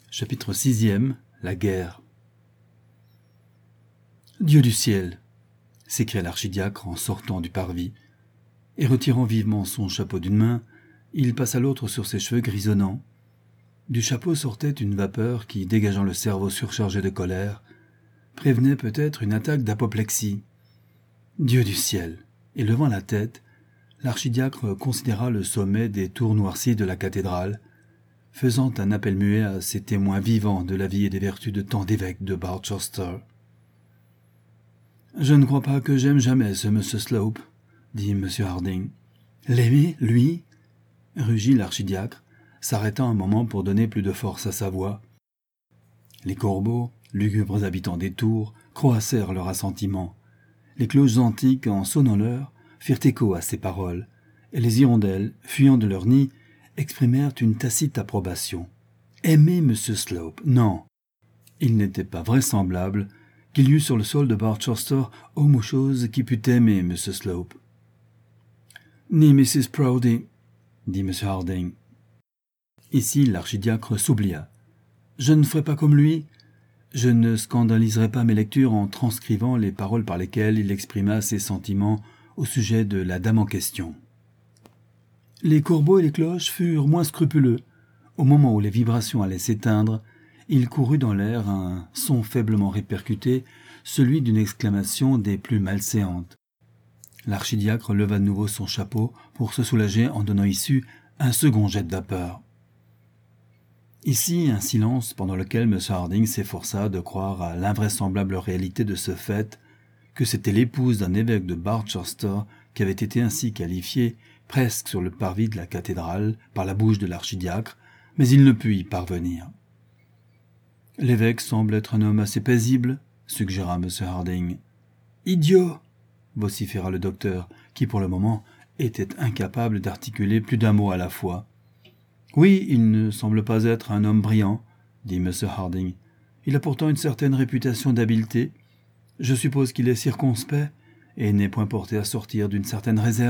Chapitre 6e. La guerre. « Dieu du ciel !» s'écria l'archidiacre en sortant du parvis, et retirant vivement son chapeau d'une main, il passa l'autre sur ses cheveux grisonnants. Du chapeau sortait une vapeur qui, dégageant le cerveau surchargé de colère, prévenait peut-être une attaque d'apoplexie. Dieu du ciel ! Et levant la tête, l'archidiacre considéra le sommet des tours noircies de la cathédrale, faisant un appel muet à ces témoins vivants de la vie et des vertus de tant d'évêques de Barchester. « Je ne crois pas que j'aime jamais ce M. Slope, » dit M. Harding. « L'aimer, lui ?» rugit l'archidiacre, s'arrêtant un moment pour donner plus de force à sa voix. Les corbeaux, lugubres habitants des tours, croassèrent leur assentiment. Les cloches antiques, en sonnant l'heure, firent écho à ces paroles, et les hirondelles, fuyant de leur nid, exprimèrent une tacite approbation. Aimer M. Slope, non. Il n'était pas vraisemblable qu'il y eût sur le sol de Barchester homme ou chose qui pût aimer M. Slope. « Ni Mrs. Proudie, » dit M. Harding. Ici, l'archidiacre s'oublia. « Je ne ferai pas comme lui. Je ne scandaliserai pas mes lectures en transcrivant les paroles par lesquelles il exprima ses sentiments au sujet de la dame en question. » Les corbeaux et les cloches furent moins scrupuleux. Au moment où les vibrations allaient s'éteindre, il courut dans l'air un son faiblement répercuté, celui d'une exclamation des plus malséantes. L'archidiacre leva de nouveau son chapeau pour se soulager en donnant issue à un second jet de vapeur. Ici, un silence pendant lequel M. Harding s'efforça de croire à l'invraisemblable réalité de ce fait que c'était l'épouse d'un évêque de Barchester qui avait été ainsi qualifiée presque sur le parvis de la cathédrale par la bouche de l'archidiacre, mais il ne put y parvenir. « L'évêque semble être un homme assez paisible, » suggéra M. Harding. « Idiot !» vociféra le docteur, qui pour le moment était incapable d'articuler plus d'un mot à la fois. « Oui, il ne semble pas être un homme brillant, » dit M. Harding. « Il a pourtant une certaine réputation d'habileté. Je suppose qu'il est circonspect et n'est point porté à sortir d'une certaine réserve. »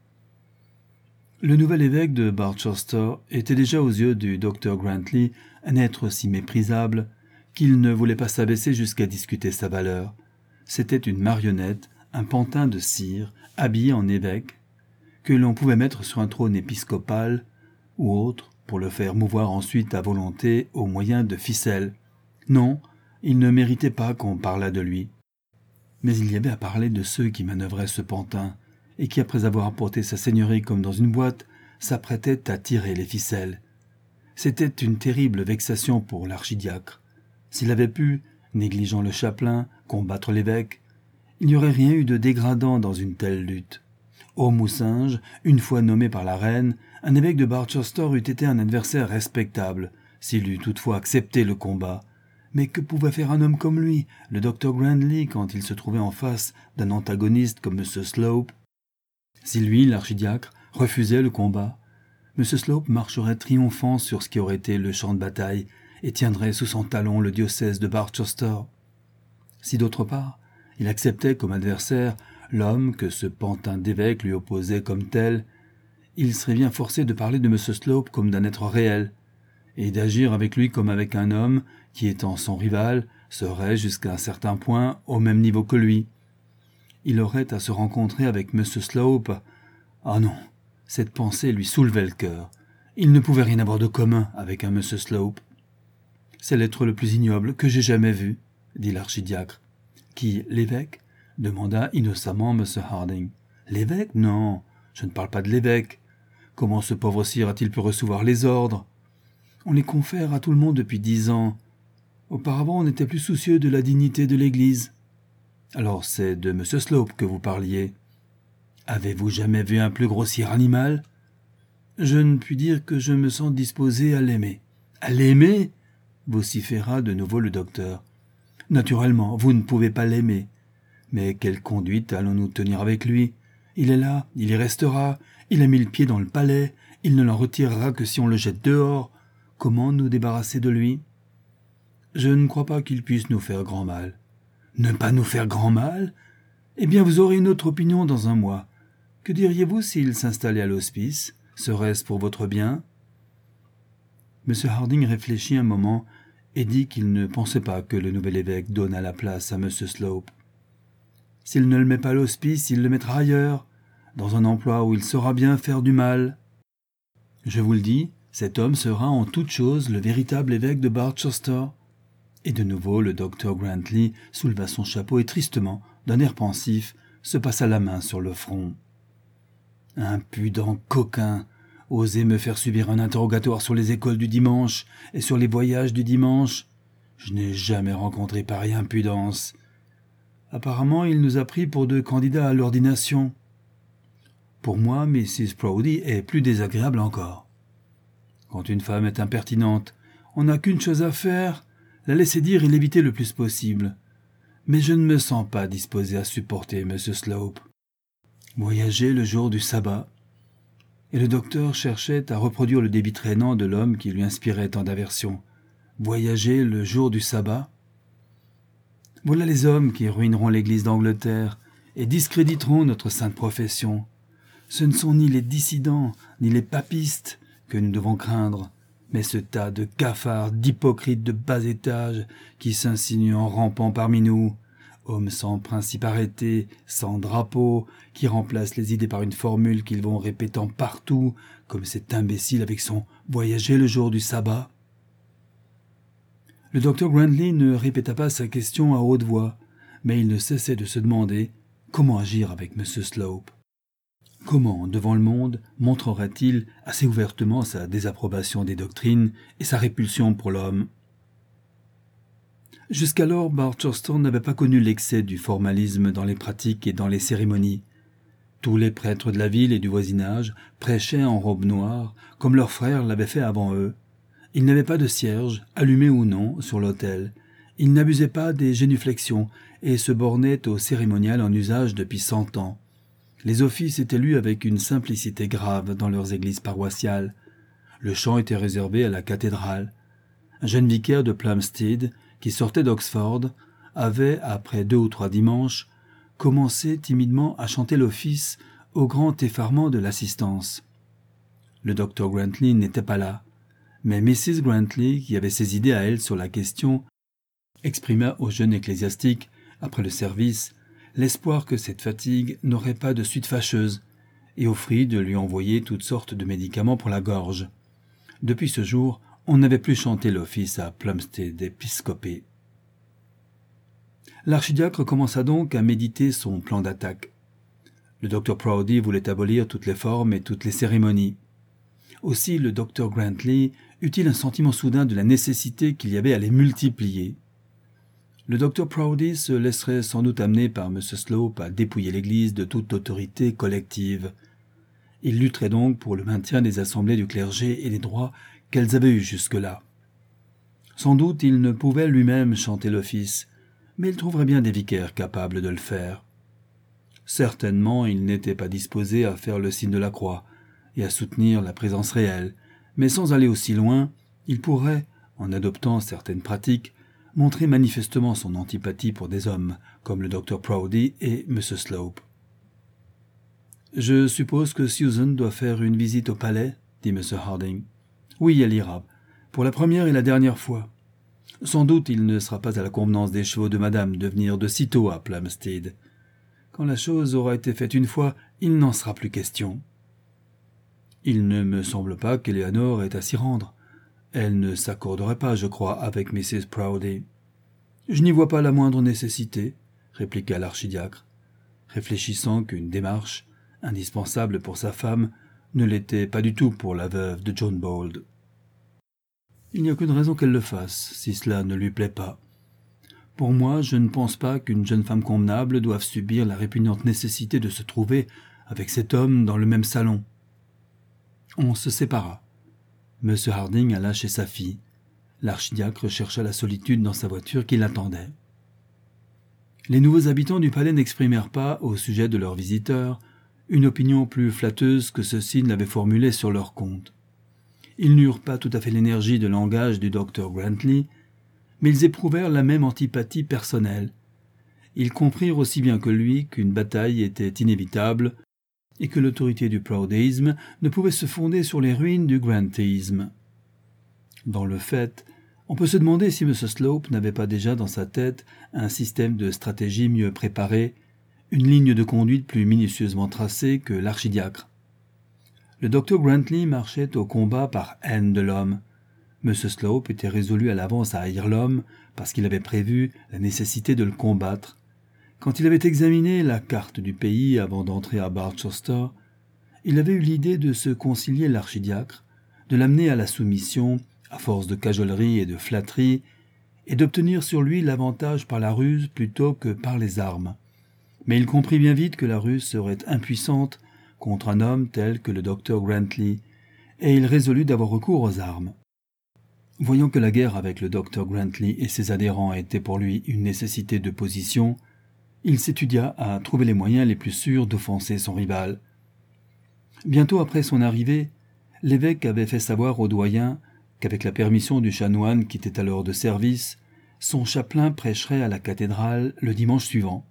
Le nouvel évêque de Barchester était déjà aux yeux du docteur Grantley un être si méprisable qu'il ne voulait pas s'abaisser jusqu'à discuter sa valeur. C'était une marionnette, un pantin de cire, habillé en évêque, que l'on pouvait mettre sur un trône épiscopal ou autre pour le faire mouvoir ensuite à volonté au moyen de ficelles. Non, il ne méritait pas qu'on parlât de lui. Mais il y avait à parler de ceux qui manœuvraient ce pantin, et qui, après avoir apporté sa seigneurie comme dans une boîte, s'apprêtaient à tirer les ficelles. C'était une terrible vexation pour l'archidiacre. S'il avait pu, négligeant le chapelain, combattre l'évêque, il n'y aurait rien eu de dégradant dans une telle lutte. Homme ou singe, une fois nommé par la reine, un évêque de Barchester eût été un adversaire respectable, s'il eût toutefois accepté le combat. Mais que pouvait faire un homme comme lui, le docteur Grantley, quand il se trouvait en face d'un antagoniste comme M. Slope? Si lui, l'archidiacre, refusait le combat, M. Slope marcherait triomphant sur ce qui aurait été le champ de bataille et tiendrait sous son talon le diocèse de Barchester. Si d'autre part, il acceptait comme adversaire l'homme que ce pantin d'évêque lui opposait comme tel, il serait bien forcé de parler de M. Slope comme d'un être réel, et d'agir avec lui comme avec un homme qui, étant son rival, serait jusqu'à un certain point au même niveau que lui. Il aurait à se rencontrer avec M. Slope. Ah non, cette pensée lui soulevait le cœur. Il ne pouvait rien avoir de commun avec un M. Slope. « C'est l'être le plus ignoble que j'ai jamais vu, » dit l'archidiacre. « Qui, l'évêque ?» demanda innocemment M. Harding. « L'évêque ? Non, je ne parle pas de l'évêque. Comment ce pauvre sire a-t-il pu recevoir les ordres ? On les confère à tout le monde depuis 10 ans. Auparavant, on était plus soucieux de la dignité de l'Église. Alors c'est de M. Slope que vous parliez. Avez-vous jamais vu un plus grossier animal ? Je ne puis dire que je me sens disposé à l'aimer. »« À l'aimer » vociféra de nouveau le docteur. « Naturellement, vous ne pouvez pas l'aimer. Mais quelle conduite allons-nous tenir avec lui ? Il est là, il y restera, il a mis le pied dans le palais, il ne l'en retirera que si on le jette dehors. Comment nous débarrasser de lui ? Je ne crois pas qu'il puisse nous faire grand mal. » « Ne pas nous faire grand mal ? Eh bien, vous aurez une autre opinion dans un mois. Que diriez-vous s'il s'installait à l'hospice ? Serait-ce pour votre bien ? M. Harding réfléchit un moment et dit qu'il ne pensait pas que le nouvel évêque donne à la place à M. Slope. S'il ne le met pas à l'hospice, il le mettra ailleurs, dans un emploi où il saura bien faire du mal. Je vous le dis, cet homme sera en toute chose le véritable évêque de Barchester. Et de nouveau, le docteur Grantley souleva son chapeau et tristement, d'un air pensif, se passa la main sur le front. Impudent coquin, oser me faire subir un interrogatoire sur les écoles du dimanche et sur les voyages du dimanche. Je n'ai jamais rencontré pareille impudence. Apparemment, il nous a pris pour 2 candidats à l'ordination. Pour moi, Mrs. Proudie est plus désagréable encore. Quand une femme est impertinente, on n'a qu'une chose à faire, la laisser dire et l'éviter le plus possible. Mais je ne me sens pas disposé à supporter M. Slope. Voyager le jour du sabbat. Et le docteur cherchait à reproduire le débit traînant de l'homme qui lui inspirait tant d'aversion. Voyager le jour du sabbat. Voilà les hommes qui ruineront l'Église d'Angleterre et discréditeront notre sainte profession. Ce ne sont ni les dissidents, ni les papistes que nous devons craindre, mais ce tas de cafards, d'hypocrites de bas étage qui s'insinuent en rampant parmi nous, hommes sans principe arrêté, sans drapeau, qui remplacent les idées par une formule qu'ils vont répétant partout, comme cet imbécile avec son « voyager le jour du sabbat ». Le docteur Grantley ne répéta pas sa question à haute voix, mais il ne cessait de se demander comment agir avec M. Slope. Comment, devant le monde, montrerait-il assez ouvertement sa désapprobation des doctrines et sa répulsion pour l'homme? Jusqu'alors, Barchester n'avait pas connu l'excès du formalisme dans les pratiques et dans les cérémonies. Tous les prêtres de la ville et du voisinage prêchaient en robe noire, comme leurs frères l'avaient fait avant eux. Ils n'avaient pas de cierge, allumé ou non, sur l'autel. Ils n'abusaient pas des génuflexions et se bornaient au cérémonial en usage depuis 100 ans. Les offices étaient lus avec une simplicité grave dans leurs églises paroissiales. Le chant était réservé à la cathédrale. Un jeune vicaire de Plumstead, qui sortait d'Oxford, avait, après 2 ou 3 dimanches, commencé timidement à chanter l'office au grand effarement de l'assistance. Le docteur Grantley n'était pas là, mais Mrs. Grantley, qui avait ses idées à elle sur la question, exprima au jeune ecclésiastique, après le service, l'espoir que cette fatigue n'aurait pas de suite fâcheuse, et offrit de lui envoyer toutes sortes de médicaments pour la gorge. Depuis ce jour, on n'avait plus chanté l'office à Plumstead Episcopé. L'archidiacre commença donc à méditer son plan d'attaque. Le docteur Proudie voulait abolir toutes les formes et toutes les cérémonies. Aussi le docteur Grantley eut-il un sentiment soudain de la nécessité qu'il y avait à les multiplier. Le docteur Proudie se laisserait sans doute amener par M. Slope à dépouiller l'Église de toute autorité collective. Il lutterait donc pour le maintien des assemblées du clergé et des droits qu'elles avaient eus jusque-là. Sans doute il ne pouvait lui-même chanter l'office, mais il trouverait bien des vicaires capables de le faire. Certainement il n'était pas disposé à faire le signe de la croix et à soutenir la présence réelle, mais sans aller aussi loin, il pourrait, en adoptant certaines pratiques, montrer manifestement son antipathie pour des hommes comme le docteur Proudie et M. Slope. « Je suppose que Susan doit faire une visite au palais ?» dit M. Harding. « Oui, elle ira, pour la première et la dernière fois. Sans doute il ne sera pas à la convenance des chevaux de madame de venir de sitôt à Plumstead. Quand la chose aura été faite une fois, il n'en sera plus question. Il ne me semble pas qu'Éléanor ait à s'y rendre. Elle ne s'accorderait pas, je crois, avec Mrs. Proudie. »« Je n'y vois pas la moindre nécessité, » répliqua l'archidiacre, réfléchissant qu'une démarche, indispensable pour sa femme, ne l'était pas du tout pour la veuve de John Bold. « Il n'y a aucune raison qu'elle le fasse, si cela ne lui plaît pas. Pour moi, je ne pense pas qu'une jeune femme convenable doive subir la répugnante nécessité de se trouver avec cet homme dans le même salon. » On se sépara. M. Harding alla chez sa fille. L'archidiacre chercha la solitude dans sa voiture qui l'attendait. Les nouveaux habitants du palais n'exprimèrent pas, au sujet de leurs visiteurs, une opinion plus flatteuse que ceux-ci ne l'avaient formulée sur leur compte. Ils n'eurent pas tout à fait l'énergie de langage du docteur Grantley, mais ils éprouvèrent la même antipathie personnelle. Ils comprirent aussi bien que lui qu'une bataille était inévitable et que l'autorité du proudéisme ne pouvait se fonder sur les ruines du grantisme. Dans le fait, on peut se demander si M. Slope n'avait pas déjà dans sa tête un système de stratégie mieux préparé, une ligne de conduite plus minutieusement tracée que l'archidiacre. Le docteur Grantley marchait au combat par haine de l'homme. M. Slope était résolu à l'avance à haïr l'homme parce qu'il avait prévu la nécessité de le combattre. Quand il avait examiné la carte du pays avant d'entrer à Barchester, il avait eu l'idée de se concilier l'archidiacre, de l'amener à la soumission, à force de cajolerie et de flatterie, et d'obtenir sur lui l'avantage par la ruse plutôt que par les armes. Mais il comprit bien vite que la ruse serait impuissante contre un homme tel que le docteur Grantley, et il résolut d'avoir recours aux armes. Voyant que la guerre avec le docteur Grantley et ses adhérents était pour lui une nécessité de position, il s'étudia à trouver les moyens les plus sûrs d'offenser son rival. Bientôt après son arrivée, l'évêque avait fait savoir au doyen qu'avec la permission du chanoine qui était alors de service, son chapelain prêcherait à la cathédrale le dimanche suivant.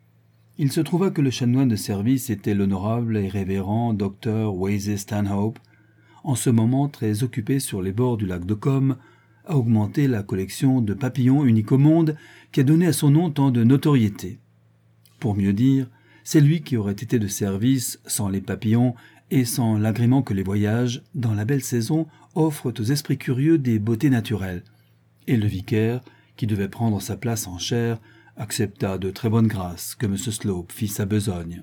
Il se trouva que le chanoine de service était l'honorable et révérend Dr. Wesley Stanhope, en ce moment très occupé sur les bords du lac de Com, à augmenter la collection de papillons uniques au monde qui a donné à son nom tant de notoriété. Pour mieux dire, c'est lui qui aurait été de service sans les papillons et sans l'agrément que les voyages, dans la belle saison, offrent aux esprits curieux des beautés naturelles. Et le vicaire, qui devait prendre sa place en chaire, accepta de très bonne grâce que M. Slope fît sa besogne.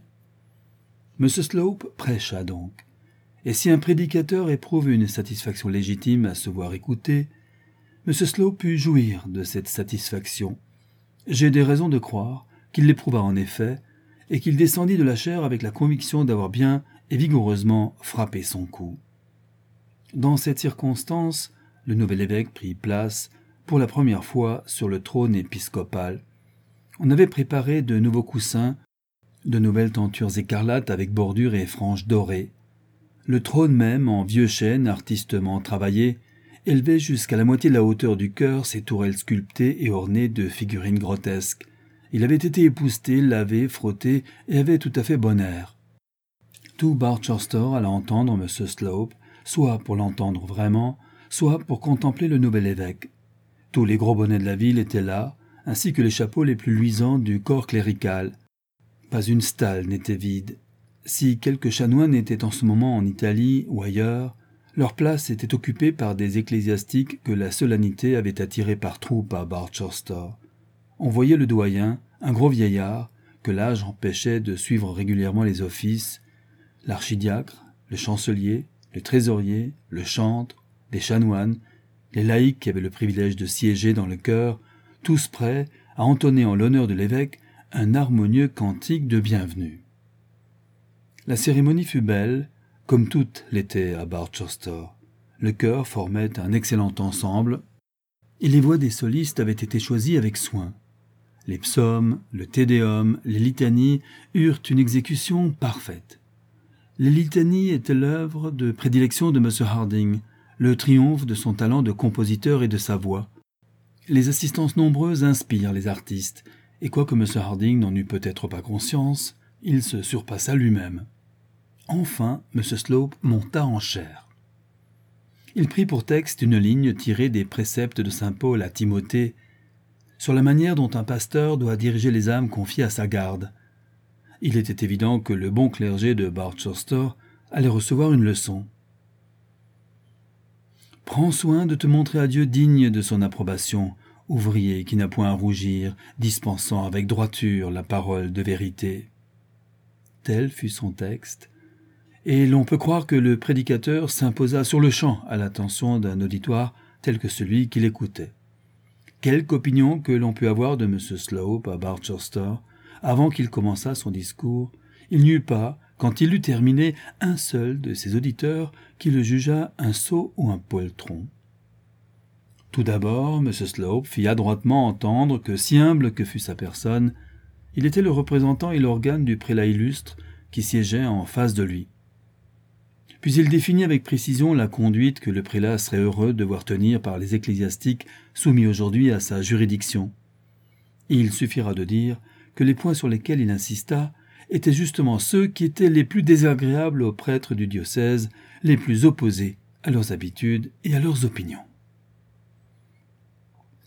M. Slope prêcha donc. Et si un prédicateur éprouve une satisfaction légitime à se voir écouter, M. Slope put jouir de cette satisfaction. J'ai des raisons de croire qu'il l'éprouva en effet, et qu'il descendit de la chaire avec la conviction d'avoir bien et vigoureusement frappé son coup. Dans cette circonstance, le nouvel évêque prit place, pour la première fois, sur le trône épiscopal. On avait préparé de nouveaux coussins, de nouvelles tentures écarlates avec bordures et franges dorées. Le trône même, en vieux chêne artistement travaillé, élevait jusqu'à la moitié de la hauteur du chœur ses tourelles sculptées et ornées de figurines grotesques. Il avait été épousseté, lavé, frotté et avait tout à fait bon air. Tout Barchester alla entendre M. Slope, soit pour l'entendre vraiment, soit pour contempler le nouvel évêque. Tous les gros bonnets de la ville étaient là, ainsi que les chapeaux les plus luisants du corps clérical. Pas une stalle n'était vide. Si quelques chanoines étaient en ce moment en Italie ou ailleurs, leur place était occupée par des ecclésiastiques que la solennité avait attirés par troupes à Barchester. On voyait le doyen, un gros vieillard, que l'âge empêchait de suivre régulièrement les offices, l'archidiacre, le chancelier, le trésorier, le chantre, les chanoines, les laïcs qui avaient le privilège de siéger dans le chœur, tous prêts à entonner en l'honneur de l'évêque un harmonieux cantique de bienvenue. La cérémonie fut belle, comme toutes l'étaient à Barchester. Le chœur formait un excellent ensemble, et les voix des solistes avaient été choisies avec soin. Les psaumes, le Te Deum, les litanies eurent une exécution parfaite. Les litanies étaient l'œuvre de prédilection de M. Harding, le triomphe de son talent de compositeur et de sa voix. Les assistances nombreuses inspirent les artistes, et quoique M. Harding n'en eût peut-être pas conscience, il se surpassa lui-même. Enfin, M. Slope monta en chaire. Il prit pour texte une ligne tirée des préceptes de saint Paul à Timothée, sur la manière dont un pasteur doit diriger les âmes confiées à sa garde. Il était évident que le bon clergé de Barchester allait recevoir une leçon. « Prends soin de te montrer à Dieu digne de son approbation, ouvrier qui n'a point à rougir, dispensant avec droiture la parole de vérité. » Tel fut son texte, et l'on peut croire que le prédicateur s'imposa sur-le-champ à l'attention d'un auditoire tel que celui qui l'écoutait. Quelque opinion que l'on pût avoir de M. Slope à Barchester, avant qu'il commençât son discours, il n'y eut pas, quand il eut terminé, un seul de ses auditeurs qui le jugeât un sot ou un poltron. Tout d'abord, M. Slope fit adroitement entendre que, si humble que fût sa personne, il était le représentant et l'organe du prélat illustre qui siégeait en face de lui. Puis il définit avec précision la conduite que le prélat serait heureux de voir tenir par les ecclésiastiques soumis aujourd'hui à sa juridiction. Il suffira de dire que les points sur lesquels il insista étaient justement ceux qui étaient les plus désagréables aux prêtres du diocèse, les plus opposés à leurs habitudes et à leurs opinions.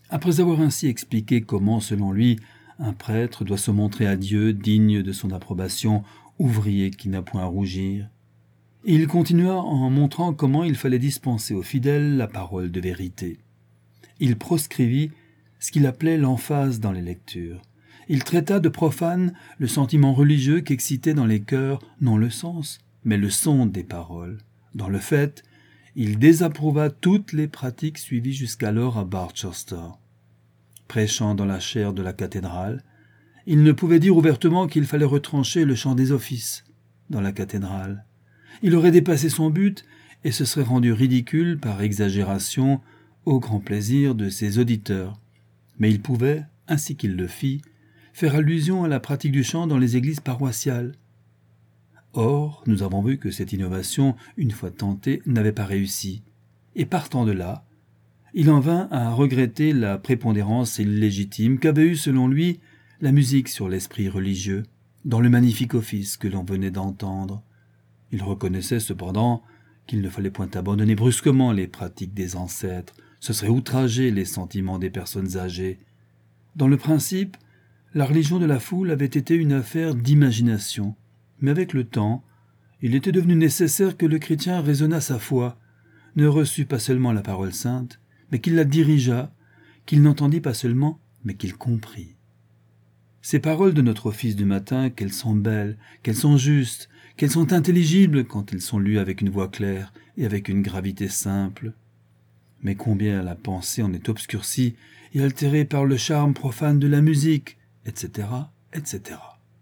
Après avoir ainsi expliqué comment, selon lui, un prêtre doit se montrer à Dieu digne de son approbation, ouvrier qui n'a point à rougir, il continua en montrant comment il fallait dispenser aux fidèles la parole de vérité. Il proscrivit ce qu'il appelait l'emphase dans les lectures. Il traita de profane le sentiment religieux qu'excitait dans les cœurs non le sens, mais le son des paroles. Dans le fait, il désapprouva toutes les pratiques suivies jusqu'alors à Barchester. Prêchant dans la chaire de la cathédrale, il ne pouvait dire ouvertement qu'il fallait retrancher le chant des offices dans la cathédrale. Il aurait dépassé son but et se serait rendu ridicule par exagération au grand plaisir de ses auditeurs. Mais il pouvait, ainsi qu'il le fit, faire allusion à la pratique du chant dans les églises paroissiales. Or, nous avons vu que cette innovation, une fois tentée, n'avait pas réussi. Et partant de là, il en vint à regretter la prépondérance illégitime qu'avait eue, selon lui, la musique sur l'esprit religieux, dans le magnifique office que l'on venait d'entendre. Il reconnaissait cependant qu'il ne fallait point abandonner brusquement les pratiques des ancêtres, ce serait outrager les sentiments des personnes âgées. Dans le principe, la religion de la foule avait été une affaire d'imagination, mais avec le temps, il était devenu nécessaire que le chrétien raisonnât sa foi, ne reçût pas seulement la parole sainte, mais qu'il la dirigeât, qu'il n'entendit pas seulement, mais qu'il comprit. Ces paroles de notre office du matin, qu'elles sont belles, qu'elles sont justes, qu'elles sont intelligibles quand elles sont lues avec une voix claire et avec une gravité simple. Mais combien la pensée en est obscurcie et altérée par le charme profane de la musique, etc., etc.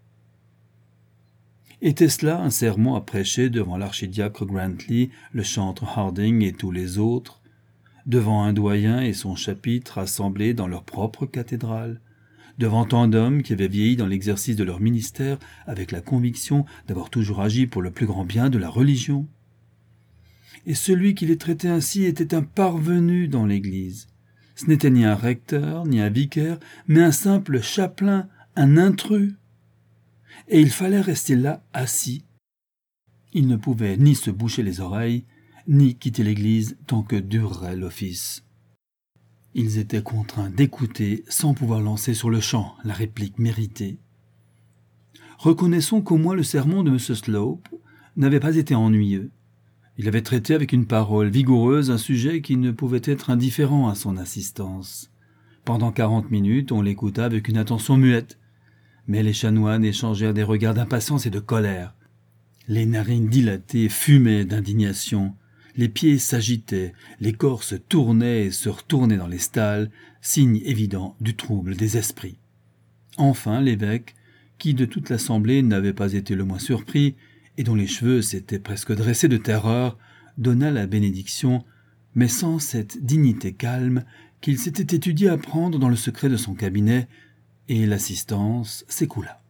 Était-ce là un sermon à prêcher devant l'archidiacre Grantley, le chantre Harding et tous les autres, devant un doyen et son chapitre assemblés dans leur propre cathédrale, devant tant d'hommes qui avaient vieilli dans l'exercice de leur ministère avec la conviction d'avoir toujours agi pour le plus grand bien de la religion? Et celui qui les traitait ainsi était un parvenu dans l'Église. Ce n'était ni un recteur, ni un vicaire, mais un simple chapelain, un intrus. Et il fallait rester là, assis. Il ne pouvait ni se boucher les oreilles, ni quitter l'Église tant que durerait l'office. Ils étaient contraints d'écouter sans pouvoir lancer sur le champ la réplique méritée. Reconnaissons qu'au moins le sermon de M. Slope n'avait pas été ennuyeux. Il avait traité avec une parole vigoureuse un sujet qui ne pouvait être indifférent à son assistance. Pendant 40 minutes, on l'écouta avec une attention muette, mais les chanoines échangèrent des regards d'impatience et de colère. Les narines dilatées fumaient d'indignation, les pieds s'agitaient, les corps se tournaient et se retournaient dans les stalles, signe évident du trouble des esprits. Enfin, l'évêque, qui de toute l'assemblée n'avait pas été le moins surpris, et dont les cheveux s'étaient presque dressés de terreur, donna la bénédiction, mais sans cette dignité calme qu'il s'était étudié à prendre dans le secret de son cabinet, et l'assistance s'écoula.